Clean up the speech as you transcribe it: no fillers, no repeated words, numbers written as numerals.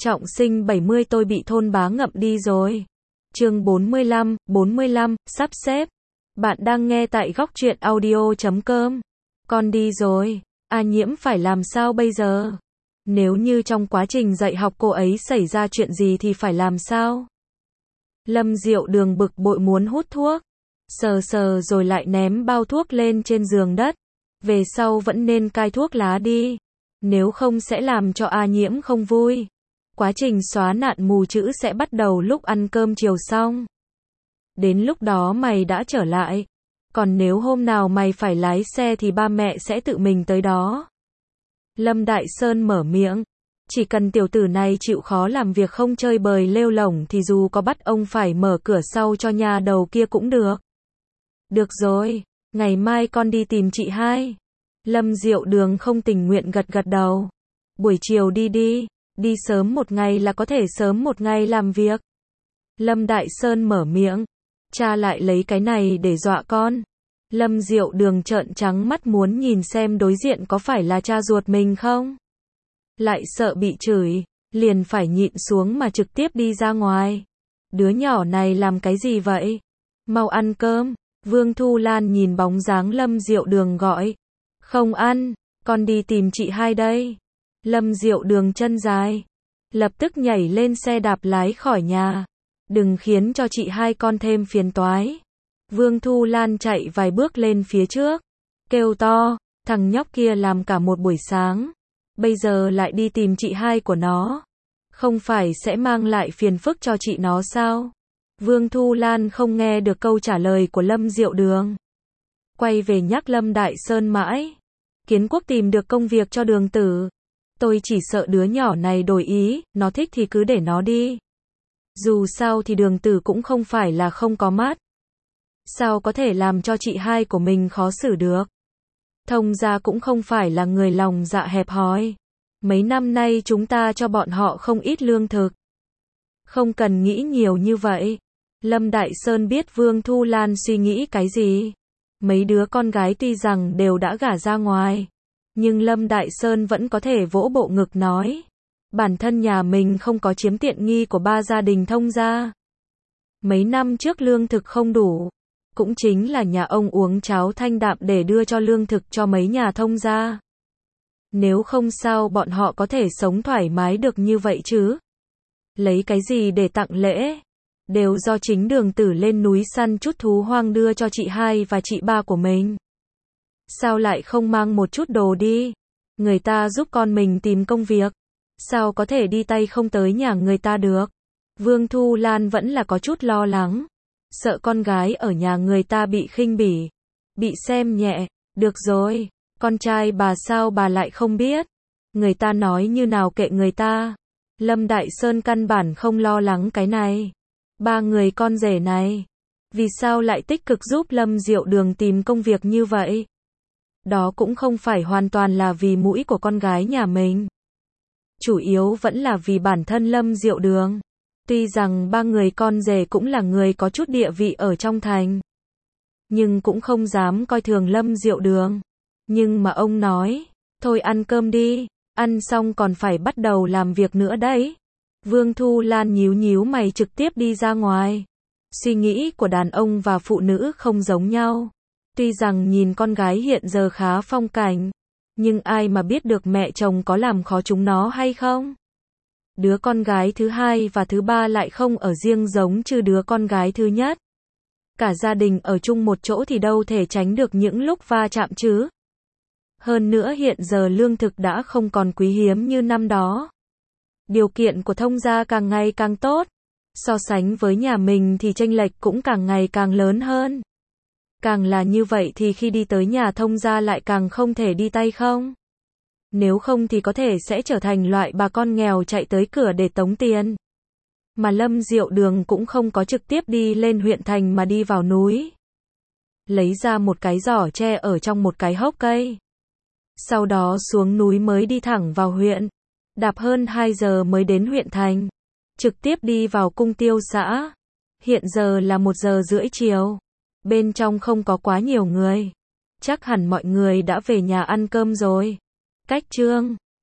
Trọng sinh 70 tôi bị thôn bá ngậm đi rồi. Chương 45, sắp xếp. Bạn đang nghe tại góc truyện audio.com. Con đi rồi. A Nhiễm phải làm sao bây giờ? Nếu như trong quá trình dạy học cô ấy xảy ra chuyện gì thì phải làm sao? Lâm Diệu Đường bực bội muốn hút thuốc. Sờ sờ rồi lại ném bao thuốc lên trên giường đất. Về sau vẫn nên cai thuốc lá đi. Nếu không sẽ làm cho A Nhiễm không vui. Quá trình xóa nạn mù chữ sẽ bắt đầu lúc ăn cơm chiều xong. Đến lúc đó mày đã trở lại. Còn nếu hôm nào mày phải lái xe thì ba mẹ sẽ tự mình tới đó. Lâm Đại Sơn mở miệng. Chỉ cần tiểu tử này chịu khó làm việc không chơi bời lêu lổng thì dù có bắt ông phải mở cửa sau cho nhà đầu kia cũng được. Được rồi, ngày mai con đi tìm chị hai. Lâm Diệu Đường không tình nguyện gật gật đầu. Buổi chiều đi đi. Đi sớm một ngày là có thể sớm một ngày làm việc. Lâm Đại Sơn mở miệng. Cha lại lấy cái này để dọa con. Lâm Diệu Đường trợn trắng mắt muốn nhìn xem đối diện có phải là cha ruột mình không. Lại sợ bị chửi, liền phải nhịn xuống mà trực tiếp đi ra ngoài. Đứa nhỏ này làm cái gì vậy? Mau ăn cơm. Vương Thu Lan nhìn bóng dáng Lâm Diệu Đường gọi. Không ăn, con đi tìm chị hai đây. Lâm Diệu Đường chân dài, lập tức nhảy lên xe đạp lái khỏi nhà. Đừng khiến cho chị hai con thêm phiền toái. Vương Thu Lan chạy vài bước lên phía trước, kêu to, thằng nhóc kia làm cả một buổi sáng, bây giờ lại đi tìm chị hai của nó. Không phải sẽ mang lại phiền phức cho chị nó sao? Vương Thu Lan không nghe được câu trả lời của Lâm Diệu Đường. Quay về nhắc Lâm Đại Sơn mãi. Kiến Quốc tìm được công việc cho Đường Tử. Tôi chỉ sợ đứa nhỏ này đổi ý, nó thích thì cứ để nó đi. Dù sao thì Đường Tử cũng không phải là không có mắt. Sao có thể làm cho chị hai của mình khó xử được? Thông gia cũng không phải là người lòng dạ hẹp hòi. Mấy năm nay chúng ta cho bọn họ không ít lương thực. Không cần nghĩ nhiều như vậy. Lâm Đại Sơn biết Vương Thu Lan suy nghĩ cái gì. Mấy đứa con gái tuy rằng đều đã gả ra ngoài. Nhưng Lâm Đại Sơn vẫn có thể vỗ bộ ngực nói. Bản thân nhà mình không có chiếm tiện nghi của ba gia đình thông gia. Mấy năm trước lương thực không đủ. Cũng chính là nhà ông uống cháo thanh đạm để đưa cho lương thực cho mấy nhà thông gia. Nếu không sao bọn họ có thể sống thoải mái được như vậy chứ? Lấy cái gì để tặng lễ? Đều do chính Đường Tử lên núi săn chút thú hoang đưa cho chị hai và chị ba của mình. Sao lại không mang một chút đồ đi? Người ta giúp con mình tìm công việc. Sao có thể đi tay không tới nhà người ta được? Vương Thu Lan vẫn là có chút lo lắng. Sợ con gái ở nhà người ta bị khinh bỉ. Bị xem nhẹ. Được rồi. Con trai bà sao bà lại không biết? Người ta nói như nào kệ người ta. Lâm Đại Sơn căn bản không lo lắng cái này. Ba người con rể này. Vì sao lại tích cực giúp Lâm Diệu Đường tìm công việc như vậy? Đó cũng không phải hoàn toàn là vì mũi của con gái nhà mình. Chủ yếu vẫn là vì bản thân Lâm Diệu Đường. Tuy rằng ba người con rể cũng là người có chút địa vị ở trong thành. Nhưng cũng không dám coi thường Lâm Diệu Đường. Nhưng mà ông nói, thôi ăn cơm đi, ăn xong còn phải bắt đầu làm việc nữa đấy. Vương Thu Lan nhíu nhíu mày trực tiếp đi ra ngoài. Suy nghĩ của đàn ông và phụ nữ không giống nhau. Tuy rằng nhìn con gái hiện giờ khá phong cảnh, nhưng ai mà biết được mẹ chồng có làm khó chúng nó hay không? Đứa con gái thứ hai và thứ ba lại không ở riêng giống như đứa con gái thứ nhất. Cả gia đình ở chung một chỗ thì đâu thể tránh được những lúc va chạm chứ. Hơn nữa hiện giờ lương thực đã không còn quý hiếm như năm đó. Điều kiện của thông gia càng ngày càng tốt. So sánh với nhà mình thì chênh lệch cũng càng ngày càng lớn hơn. Càng là như vậy thì khi đi tới nhà thông gia lại càng không thể đi tay không. Nếu không thì có thể sẽ trở thành loại bà con nghèo chạy tới cửa để tống tiền. Mà Lâm Diệu Đường cũng không có trực tiếp đi lên huyện thành mà đi vào núi. Lấy ra một cái giỏ tre ở trong một cái hốc cây. Sau đó xuống núi mới đi thẳng vào huyện. Đạp hơn 2 giờ mới đến huyện thành. Trực tiếp đi vào cung tiêu xã. Hiện giờ là 1 giờ rưỡi chiều. Bên trong không có quá nhiều người. Chắc hẳn mọi người đã về nhà ăn cơm rồi. Cách chương